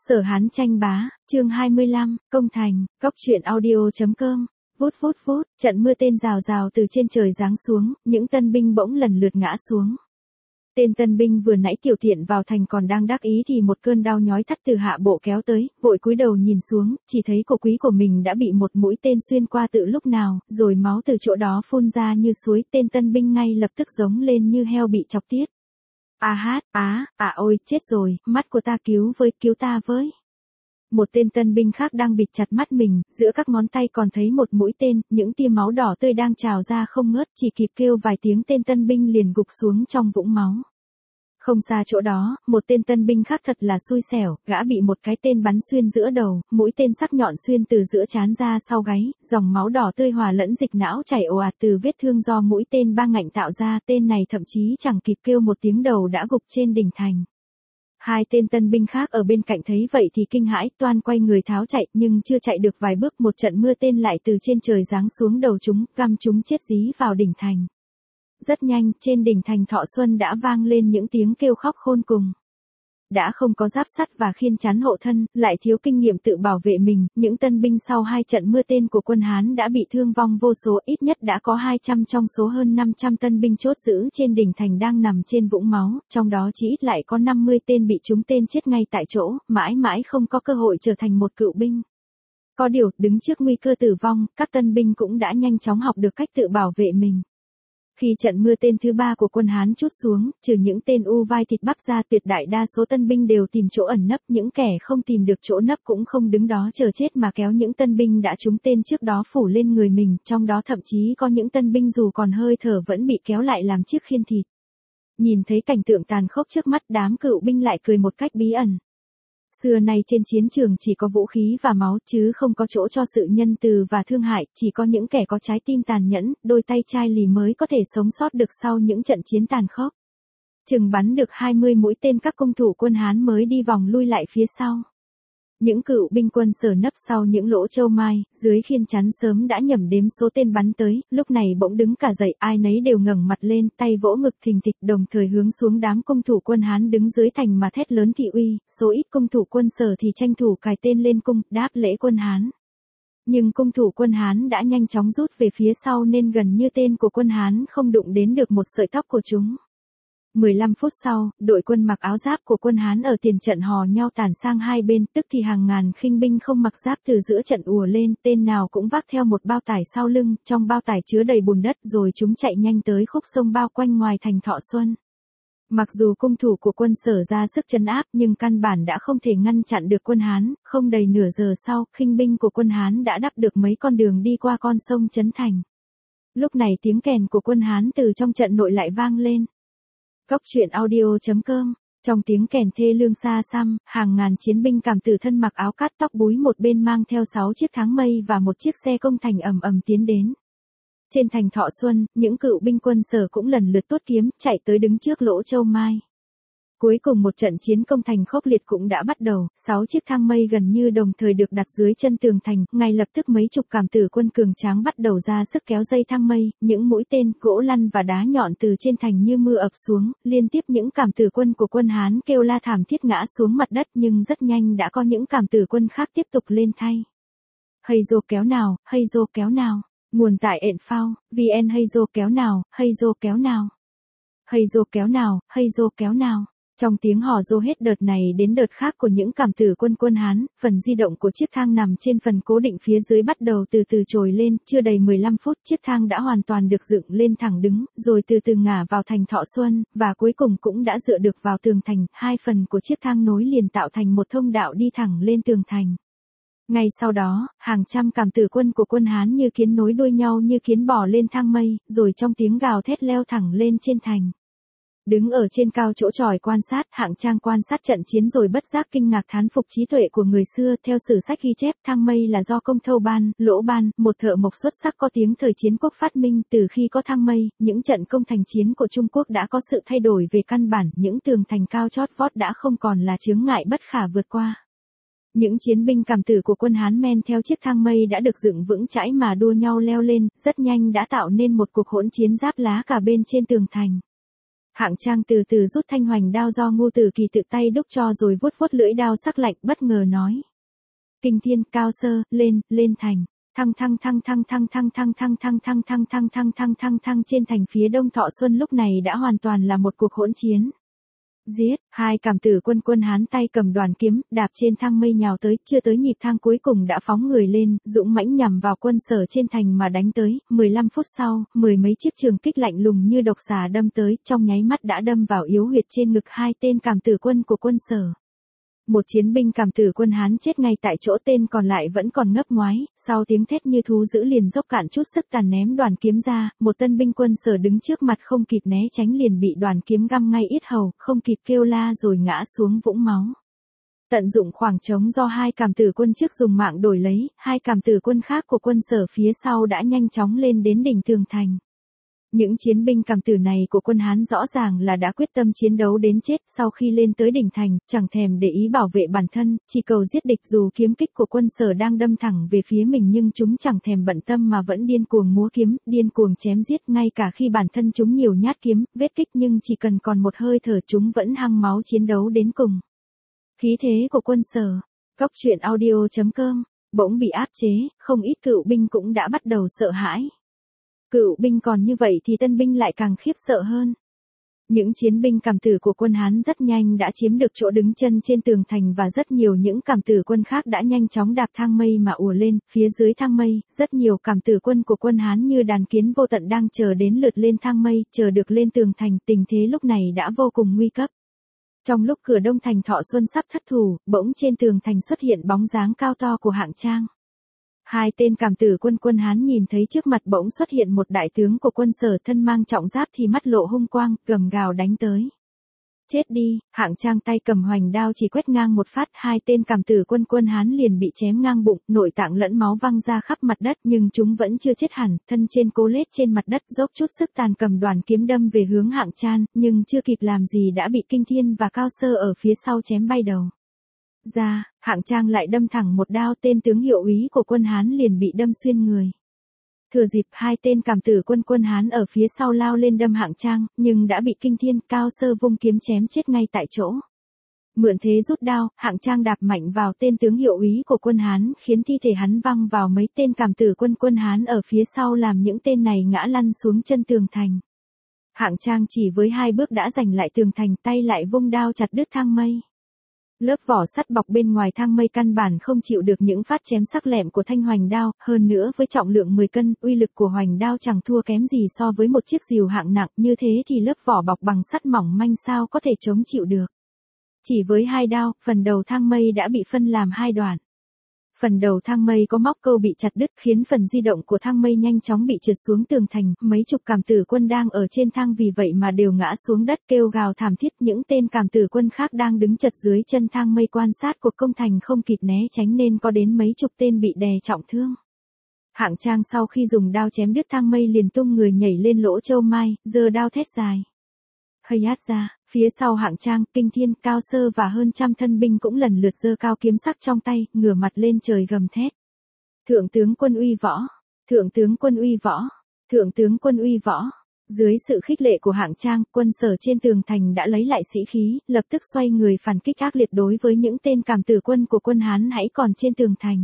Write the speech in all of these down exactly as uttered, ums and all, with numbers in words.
Sở Hán tranh bá, chương hai mươi lăm, công thành, cóc truyện audio chấm com. Vút vút vút, trận mưa tên rào rào từ trên trời giáng xuống, những tân binh bỗng lần lượt ngã xuống. Tên tân binh vừa nãy tiểu tiện vào thành còn đang đắc ý thì một cơn đau nhói thắt từ hạ bộ kéo tới, vội cúi đầu nhìn xuống, chỉ thấy cổ quý của mình đã bị một mũi tên xuyên qua từ lúc nào, rồi máu từ chỗ đó phun ra như suối. Tên tân binh ngay lập tức giống lên như heo bị chọc tiết. À hát, á, à ôi, chết rồi, mắt của ta, cứu với, cứu ta với. Một tên tân binh khác đang bịt chặt mắt mình, giữa các ngón tay còn thấy một mũi tên, những tia máu đỏ tươi đang trào ra không ngớt, chỉ kịp kêu vài tiếng tên tân binh liền gục xuống trong vũng máu. Không xa chỗ đó, một tên tân binh khác thật là xui xẻo, gã bị một cái tên bắn xuyên giữa đầu, mũi tên sắc nhọn xuyên từ giữa trán ra sau gáy, dòng máu đỏ tươi hòa lẫn dịch não chảy ồ ạt từ vết thương do mũi tên ba ngạnh tạo ra. Tên này thậm chí chẳng kịp kêu một tiếng đầu đã gục trên đỉnh thành. Hai tên tân binh khác ở bên cạnh thấy vậy thì kinh hãi, toan quay người tháo chạy, nhưng chưa chạy được vài bước một trận mưa tên lại từ trên trời giáng xuống đầu chúng, găm chúng chết dí vào đỉnh thành. Rất nhanh, trên đỉnh thành Thọ Xuân đã vang lên những tiếng kêu khóc khôn cùng. Đã không có giáp sắt và khiên chắn hộ thân, lại thiếu kinh nghiệm tự bảo vệ mình, những tân binh sau hai trận mưa tên của quân Hán đã bị thương vong vô số, ít nhất đã có hai trăm trong số hơn năm trăm tân binh chốt giữ trên đỉnh thành đang nằm trên vũng máu, trong đó chỉ ít lại có năm mươi tên bị trúng tên chết ngay tại chỗ, mãi mãi không có cơ hội trở thành một cựu binh. Có điều, đứng trước nguy cơ tử vong, các tân binh cũng đã nhanh chóng học được cách tự bảo vệ mình. Khi trận mưa tên thứ ba của quân Hán trút xuống, trừ những tên u vai thịt bắp ra, tuyệt đại đa số tân binh đều tìm chỗ ẩn nấp, những kẻ không tìm được chỗ nấp cũng không đứng đó chờ chết mà kéo những tân binh đã trúng tên trước đó phủ lên người mình, trong đó thậm chí có những tân binh dù còn hơi thở vẫn bị kéo lại làm chiếc khiên thịt. Nhìn thấy cảnh tượng tàn khốc trước mắt, đám cựu binh lại cười một cách bí ẩn. Xưa nay trên chiến trường chỉ có vũ khí và máu chứ không có chỗ cho sự nhân từ và thương hại, chỉ có những kẻ có trái tim tàn nhẫn, đôi tay chai lì mới có thể sống sót được sau những trận chiến tàn khốc. Chừng bắn được hai mươi mũi tên, các cung thủ quân Hán mới đi vòng lui lại phía sau. Những cựu binh quân Sở nấp sau những lỗ châu mai, dưới khiên chắn sớm đã nhẩm đếm số tên bắn tới, lúc này bỗng đứng cả dậy, ai nấy đều ngẩng mặt lên, tay vỗ ngực thình thịch, đồng thời hướng xuống đám cung thủ quân Hán đứng dưới thành mà thét lớn thị uy. Số ít cung thủ quân Sở thì tranh thủ cài tên lên cung, đáp lễ quân Hán. Nhưng cung thủ quân Hán đã nhanh chóng rút về phía sau nên gần như tên của quân Hán không đụng đến được một sợi tóc của chúng. mười lăm phút sau, đội quân mặc áo giáp của quân Hán ở tiền trận hò nhau tản sang hai bên, tức thì hàng ngàn khinh binh không mặc giáp từ giữa trận ùa lên, tên nào cũng vác theo một bao tải sau lưng, trong bao tải chứa đầy bùn đất, rồi chúng chạy nhanh tới khúc sông bao quanh ngoài thành Thọ Xuân. Mặc dù cung thủ của quân Sở ra sức trấn áp nhưng căn bản đã không thể ngăn chặn được quân Hán, không đầy nửa giờ sau, khinh binh của quân Hán đã đắp được mấy con đường đi qua con sông trấn thành. Lúc này tiếng kèn của quân Hán từ trong trận nội lại vang lên. Cóc truyện audio chấm com. Trong tiếng kèn thê lương xa xăm, hàng ngàn chiến binh cảm tử thân mặc áo cát tóc búi một bên mang theo sáu chiếc tháng mây và một chiếc xe công thành ầm ầm tiến đến. Trên thành Thọ Xuân, những cựu binh quân Sở cũng lần lượt tuốt kiếm, chạy tới đứng trước lỗ châu mai. Cuối cùng một trận chiến công thành khốc liệt cũng đã bắt đầu, sáu chiếc thang mây gần như đồng thời được đặt dưới chân tường thành, ngay lập tức mấy chục cảm tử quân cường tráng bắt đầu ra sức kéo dây thang mây, những mũi tên, gỗ lăn và đá nhọn từ trên thành như mưa ập xuống, liên tiếp những cảm tử quân của quân Hán kêu la thảm thiết ngã xuống mặt đất, nhưng rất nhanh đã có những cảm tử quân khác tiếp tục lên thay. Hay dô kéo nào, hay dô kéo nào, nguồn tại ện phao, vn hay dô kéo nào, hay dô kéo nào, hay dô kéo nào, hay dô kéo nào. Trong tiếng hò rô hết đợt này đến đợt khác của những cảm tử quân quân Hán, phần di động của chiếc thang nằm trên phần cố định phía dưới bắt đầu từ từ trồi lên, chưa đầy mười lăm phút chiếc thang đã hoàn toàn được dựng lên thẳng đứng, rồi từ từ ngả vào thành Thọ Xuân, và cuối cùng cũng đã dựa được vào tường thành, hai phần của chiếc thang nối liền tạo thành một thông đạo đi thẳng lên tường thành. Ngay sau đó, hàng trăm cảm tử quân của quân Hán như kiến nối đuôi nhau như kiến bò lên thang mây, rồi trong tiếng gào thét leo thẳng lên trên thành. Đứng ở trên cao chỗ chòi quan sát, Hạng Trang quan sát trận chiến rồi bất giác kinh ngạc thán phục trí tuệ của người xưa. Theo sử sách ghi chép, thang mây là do Công Thâu Ban, Lỗ Ban, một thợ mộc xuất sắc có tiếng thời chiến quốc phát minh. Từ khi có thang mây, những trận công thành chiến của Trung Quốc đã có sự thay đổi về căn bản, những tường thành cao chót vót đã không còn là chướng ngại bất khả vượt qua. Những chiến binh cảm tử của quân Hán men theo chiếc thang mây đã được dựng vững chãi mà đua nhau leo lên, rất nhanh đã tạo nên một cuộc hỗn chiến giáp lá cả bên trên tường thành. Hạng Trang từ từ rút thanh hoành đao do Ngô Tử Kỳ tự tay đúc cho rồi vuốt vuốt lưỡi đao sắc lạnh, bất ngờ nói: "Kinh thiên, Cao Sơ, lên, lên thành." Thăng thăng thăng thăng thăng thăng thăng thăng thăng thăng thăng thăng thăng thăng thăng thăng trên thành phía đông Thọ Xuân lúc này đã hoàn toàn là một cuộc hỗn chiến. Giết, hai cảm tử quân quân Hán tay cầm đoàn kiếm, đạp trên thang mây nhào tới, chưa tới nhịp thang cuối cùng đã phóng người lên, dũng mãnh nhằm vào quân Sở trên thành mà đánh tới. mười lăm phút sau, mười mấy chiếc trường kích lạnh lùng như độc xà đâm tới, trong nháy mắt đã đâm vào yếu huyệt trên ngực hai tên cảm tử quân của quân Sở. Một chiến binh cảm tử quân Hán chết ngay tại chỗ, tên còn lại vẫn còn ngấp ngoái, sau tiếng thét như thú dữ liền dốc cạn chút sức tàn ném đoàn kiếm ra, một tân binh quân Sở đứng trước mặt không kịp né tránh liền bị đoàn kiếm găm ngay yết hầu, không kịp kêu la rồi ngã xuống vũng máu. Tận dụng khoảng trống do hai cảm tử quân trước dùng mạng đổi lấy, hai cảm tử quân khác của quân Sở phía sau đã nhanh chóng lên đến đỉnh tường thành. Những chiến binh cảm tử này của quân Hán rõ ràng là đã quyết tâm chiến đấu đến chết, sau khi lên tới đỉnh thành, chẳng thèm để ý bảo vệ bản thân, chỉ cầu giết địch. Dù kiếm kích của quân Sở đang đâm thẳng về phía mình nhưng chúng chẳng thèm bận tâm mà vẫn điên cuồng múa kiếm, điên cuồng chém giết, ngay cả khi bản thân chúng nhiều nhát kiếm, vết kích nhưng chỉ cần còn một hơi thở chúng vẫn hăng máu chiến đấu đến cùng. Khí thế của quân Sở. Góc truyện audio chấm com bỗng bị áp chế, không ít cựu binh cũng đã bắt đầu sợ hãi. Cựu binh còn như vậy thì tân binh lại càng khiếp sợ hơn. Những chiến binh cảm tử của quân Hán rất nhanh đã chiếm được chỗ đứng chân trên tường thành và rất nhiều những cảm tử quân khác đã nhanh chóng đạp thang mây mà ùa lên. Phía dưới thang mây, rất nhiều cảm tử quân của quân Hán như đàn kiến vô tận đang chờ đến lượt lên thang mây, chờ được lên tường thành. Tình thế lúc này đã vô cùng nguy cấp. Trong lúc cửa đông thành Thọ Xuân sắp thất thủ, bỗng trên tường thành xuất hiện bóng dáng cao to của Hạng Trang. Hai tên cảm tử quân quân Hán nhìn thấy trước mặt bỗng xuất hiện một đại tướng của quân Sở thân mang trọng giáp thì mắt lộ hung quang, gầm gào đánh tới. Chết đi, Hạng Trang tay cầm hoành đao chỉ quét ngang một phát, hai tên cảm tử quân quân Hán liền bị chém ngang bụng, nội tạng lẫn máu văng ra khắp mặt đất, nhưng chúng vẫn chưa chết hẳn, thân trên cố lết trên mặt đất, dốc chút sức tàn cầm đoàn kiếm đâm về hướng Hạng Trang, nhưng chưa kịp làm gì đã bị Kinh Thiên và Cao Sơ ở phía sau chém bay đầu ra. Hạng Trang lại đâm thẳng một đao, tên tướng hiệu úy của quân Hán liền bị đâm xuyên người. Thừa dịp hai tên cảm tử quân quân Hán ở phía sau lao lên đâm Hạng Trang, nhưng đã bị Kinh Thiên, Cao Sơ vung kiếm chém chết ngay tại chỗ. Mượn thế rút đao, Hạng Trang đạp mạnh vào tên tướng hiệu úy của quân Hán, khiến thi thể hắn văng vào mấy tên cảm tử quân quân Hán ở phía sau, làm những tên này ngã lăn xuống chân tường thành. Hạng Trang chỉ với hai bước đã giành lại tường thành, tay lại vung đao chặt đứt thang mây. Lớp vỏ sắt bọc bên ngoài thang mây căn bản không chịu được những phát chém sắc lẹm của thanh hoành đao, hơn nữa với trọng lượng mười cân, uy lực của hoành đao chẳng thua kém gì so với một chiếc rìu hạng nặng, như thế thì lớp vỏ bọc bằng sắt mỏng manh sao có thể chống chịu được. Chỉ với hai đao, phần đầu thang mây đã bị phân làm hai đoạn. Phần đầu thang mây có móc câu bị chặt đứt, khiến phần di động của thang mây nhanh chóng bị trượt xuống tường thành, mấy chục cảm tử quân đang ở trên thang vì vậy mà đều ngã xuống đất kêu gào thảm thiết. Những tên cảm tử quân khác đang đứng chật dưới chân thang mây quan sát cuộc công thành không kịp né tránh nên có đến mấy chục tên bị đè trọng thương. Hạng Trang sau khi dùng đao chém đứt thang mây liền tung người nhảy lên lỗ châu mai, giơ đao thét dài. Hơi át ra, phía sau Hạng Trang, Kinh Thiên, Cao Sơ và hơn trăm thân binh cũng lần lượt giơ cao kiếm sắc trong tay, ngửa mặt lên trời gầm thét. Thượng tướng quân uy võ, thượng tướng quân uy võ, thượng tướng quân uy võ. Dưới sự khích lệ của Hạng Trang, quân Sở trên tường thành đã lấy lại sĩ khí, lập tức xoay người phản kích ác liệt đối với những tên cảm tử quân của quân Hán hãy còn trên tường thành.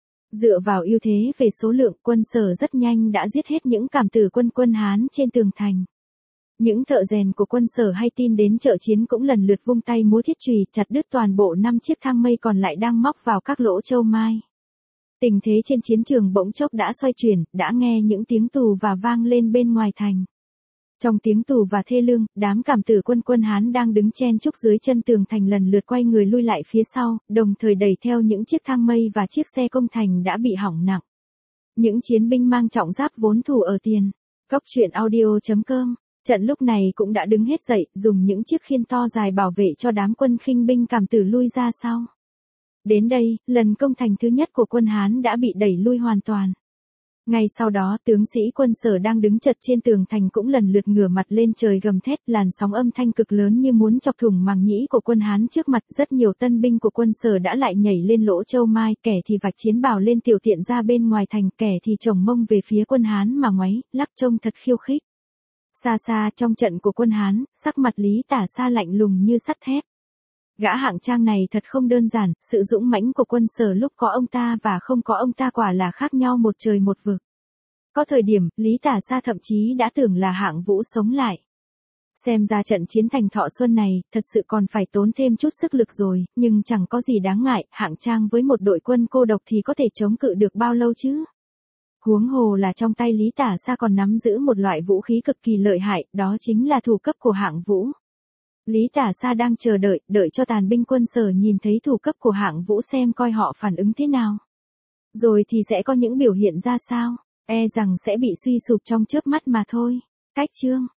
Dựa vào ưu thế về số lượng, quân Sở rất nhanh đã giết hết những cảm tử quân quân Hán trên tường thành. Những thợ rèn của quân Sở hay tin đến trợ chiến cũng lần lượt vung tay múa thiết chùy chặt đứt toàn bộ năm chiếc thang mây còn lại đang móc vào các lỗ châu mai. Tình thế trên chiến trường bỗng chốc đã xoay chuyển, đã nghe những tiếng tù và vang lên bên ngoài thành. Trong tiếng tù và thê lương, đám cảm tử quân quân Hán đang đứng chen chúc dưới chân tường thành lần lượt quay người lui lại phía sau, đồng thời đẩy theo những chiếc thang mây và chiếc xe công thành đã bị hỏng nặng. Những chiến binh mang trọng giáp vốn thủ ở tiền. Góc truyện audio chấm com trận lúc này cũng đã đứng hết dậy, dùng những chiếc khiên to dài bảo vệ cho đám quân khinh binh cảm tử lui ra sau. Đến đây, lần công thành thứ nhất của quân Hán đã bị đẩy lui hoàn toàn. Ngay sau đó, tướng sĩ quân Sở đang đứng chật trên tường thành cũng lần lượt ngửa mặt lên trời gầm thét, làn sóng âm thanh cực lớn như muốn chọc thủng màng nhĩ của quân Hán trước mặt. Rất nhiều tân binh của quân Sở đã lại nhảy lên lỗ châu mai, kẻ thì vạch chiến bào lên tiểu tiện ra bên ngoài thành, kẻ thì chồng mông về phía quân Hán mà ngoáy, lắc trông thật khiêu khích. Xa xa trong trận của quân Hán, sắc mặt Lý Tả Xa lạnh lùng như sắt thép. Gã hạng trang này thật không đơn giản, sự dũng mãnh của quân Sở lúc có ông ta và không có ông ta quả là khác nhau một trời một vực. Có thời điểm, Lý Tả Xa thậm chí đã tưởng là Hạng Vũ sống lại. Xem ra trận chiến thành Thọ Xuân này, thật sự còn phải tốn thêm chút sức lực rồi, nhưng chẳng có gì đáng ngại, hạng trang với một đội quân cô độc thì có thể chống cự được bao lâu chứ? Huống hồ là trong tay Lý Tả Xa còn nắm giữ một loại vũ khí cực kỳ lợi hại, đó chính là thủ cấp của Hạng Vũ. Lý Tả Xa đang chờ đợi, đợi cho tàn binh quân Sở nhìn thấy thủ cấp của Hạng Vũ xem coi họ phản ứng thế nào. Rồi thì sẽ có những biểu hiện ra sao, e rằng sẽ bị suy sụp trong chớp mắt mà thôi. Cách chương